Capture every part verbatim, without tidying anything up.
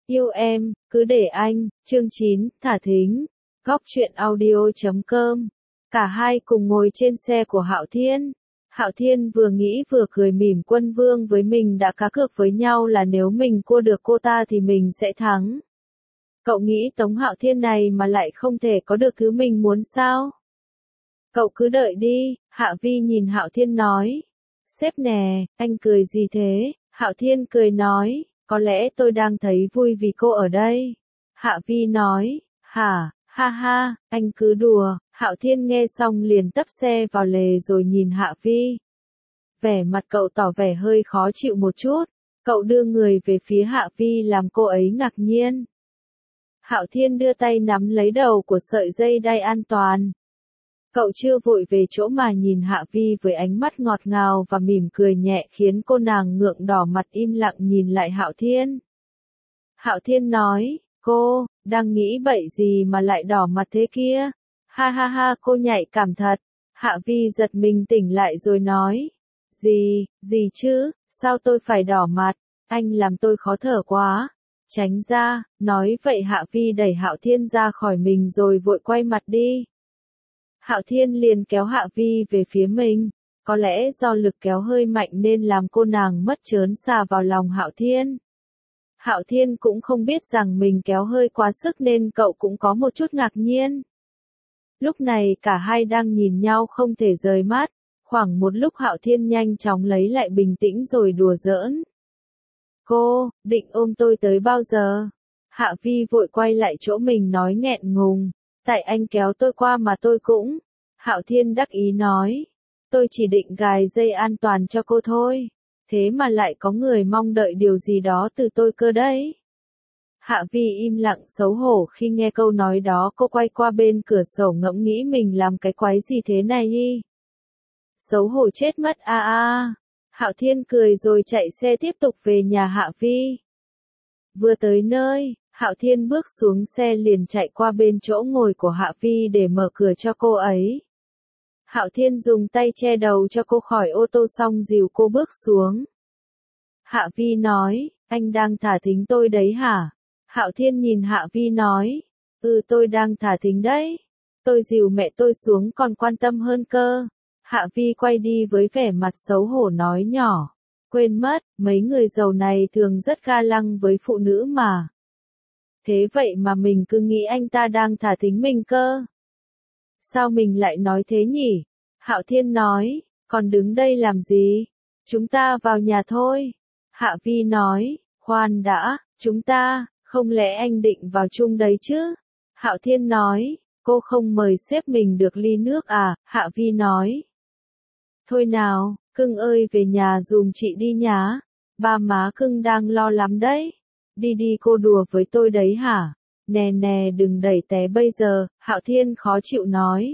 Yêu em, cứ để anh, chương chín, thả thính, góc truyện audio chấm com. Cả hai cùng ngồi trên xe của Hạo Thiên. Hạo Thiên vừa nghĩ vừa cười mỉm, Quân Vương với mình đã cá cược với nhau là nếu mình cua được cô ta thì mình sẽ thắng. Cậu nghĩ Tống Hạo Thiên này mà lại không thể có được thứ mình muốn sao? Cậu cứ đợi đi, Hạ Vi nhìn Hạo Thiên nói. Sếp nè, anh cười gì thế? Hạo Thiên cười nói, có lẽ tôi đang thấy vui vì cô ở đây. Hạ Vi nói, hả, ha ha, anh cứ đùa. Hạo Thiên nghe xong liền tấp xe vào lề rồi nhìn Hạ Vi. Vẻ mặt cậu tỏ vẻ hơi khó chịu một chút. Cậu đưa người về phía Hạ Vi làm cô ấy ngạc nhiên. Hạo Thiên đưa tay nắm lấy đầu của sợi dây đai an toàn. Cậu chưa vội về chỗ mà nhìn Hạ Vi với ánh mắt ngọt ngào và mỉm cười nhẹ khiến cô nàng ngượng đỏ mặt im lặng nhìn lại Hạo Thiên. Hạo Thiên nói, cô, đang nghĩ bậy gì mà lại đỏ mặt thế kia? Ha ha ha, cô nhạy cảm thật. Hạ Vi giật mình tỉnh lại rồi nói, gì, gì chứ, sao tôi phải đỏ mặt, anh làm tôi khó thở quá. Tránh ra, nói vậy Hạ Vi đẩy Hạo Thiên ra khỏi mình rồi vội quay mặt đi. Hạo Thiên liền kéo Hạ Vi về phía mình, có lẽ do lực kéo hơi mạnh nên làm cô nàng mất chớn xà vào lòng Hạo Thiên. Hạo Thiên cũng không biết rằng mình kéo hơi quá sức nên cậu cũng có một chút ngạc nhiên. Lúc này cả hai đang nhìn nhau không thể rời mắt, khoảng một lúc Hạo Thiên nhanh chóng lấy lại bình tĩnh rồi đùa giỡn. Cô, định ôm tôi tới bao giờ? Hạ Vi vội quay lại chỗ mình nói nghẹn ngùng. Tại anh kéo tôi qua mà tôi cũng. Hạo Thiên đắc ý nói. Tôi chỉ định gài dây an toàn cho cô thôi. Thế mà lại có người mong đợi điều gì đó từ tôi cơ đấy. Hạ Vi im lặng xấu hổ khi nghe câu nói đó, cô quay qua bên cửa sổ ngẫm nghĩ mình làm cái quái gì thế này y. Xấu hổ chết mất a à a. Hạo Thiên cười rồi chạy xe tiếp tục về nhà Hạ Vi. Vừa tới nơi, Hạo Thiên bước xuống xe liền chạy qua bên chỗ ngồi của Hạ Vi để mở cửa cho cô ấy. Hạo Thiên dùng tay che đầu cho cô khỏi ô tô xong dìu cô bước xuống. Hạ Vi nói, anh đang thả thính tôi đấy hả? Hạo Thiên nhìn Hạ Vi nói, ừ tôi đang thả thính đấy. Tôi dìu mẹ tôi xuống còn quan tâm hơn cơ. Hạ Vi quay đi với vẻ mặt xấu hổ nói nhỏ, quên mất, mấy người giàu này thường rất ga lăng với phụ nữ mà. Thế vậy mà mình cứ nghĩ anh ta đang thả thính mình cơ. Sao mình lại nói thế nhỉ? Hạo Thiên nói, còn đứng đây làm gì? Chúng ta vào nhà thôi. Hạ Vi nói, khoan đã, chúng ta, không lẽ anh định vào chung đấy chứ? Hạo Thiên nói, cô không mời sếp mình được ly nước à? Hạ Vi nói. Thôi nào, cưng ơi về nhà dùm chị đi nhá. Ba má cưng đang lo lắm đấy. Đi đi cô đùa với tôi đấy hả? Nè nè đừng đẩy té bây giờ, Hạo Thiên khó chịu nói.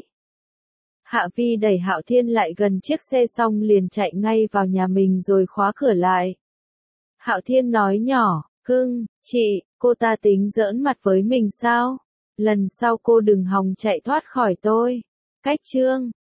Hạ Vi đẩy Hạo Thiên lại gần chiếc xe xong liền chạy ngay vào nhà mình rồi khóa cửa lại. Hạo Thiên nói nhỏ, cưng, chị, cô ta tính giỡn mặt với mình sao? Lần sau cô đừng hòng chạy thoát khỏi tôi. Cách chương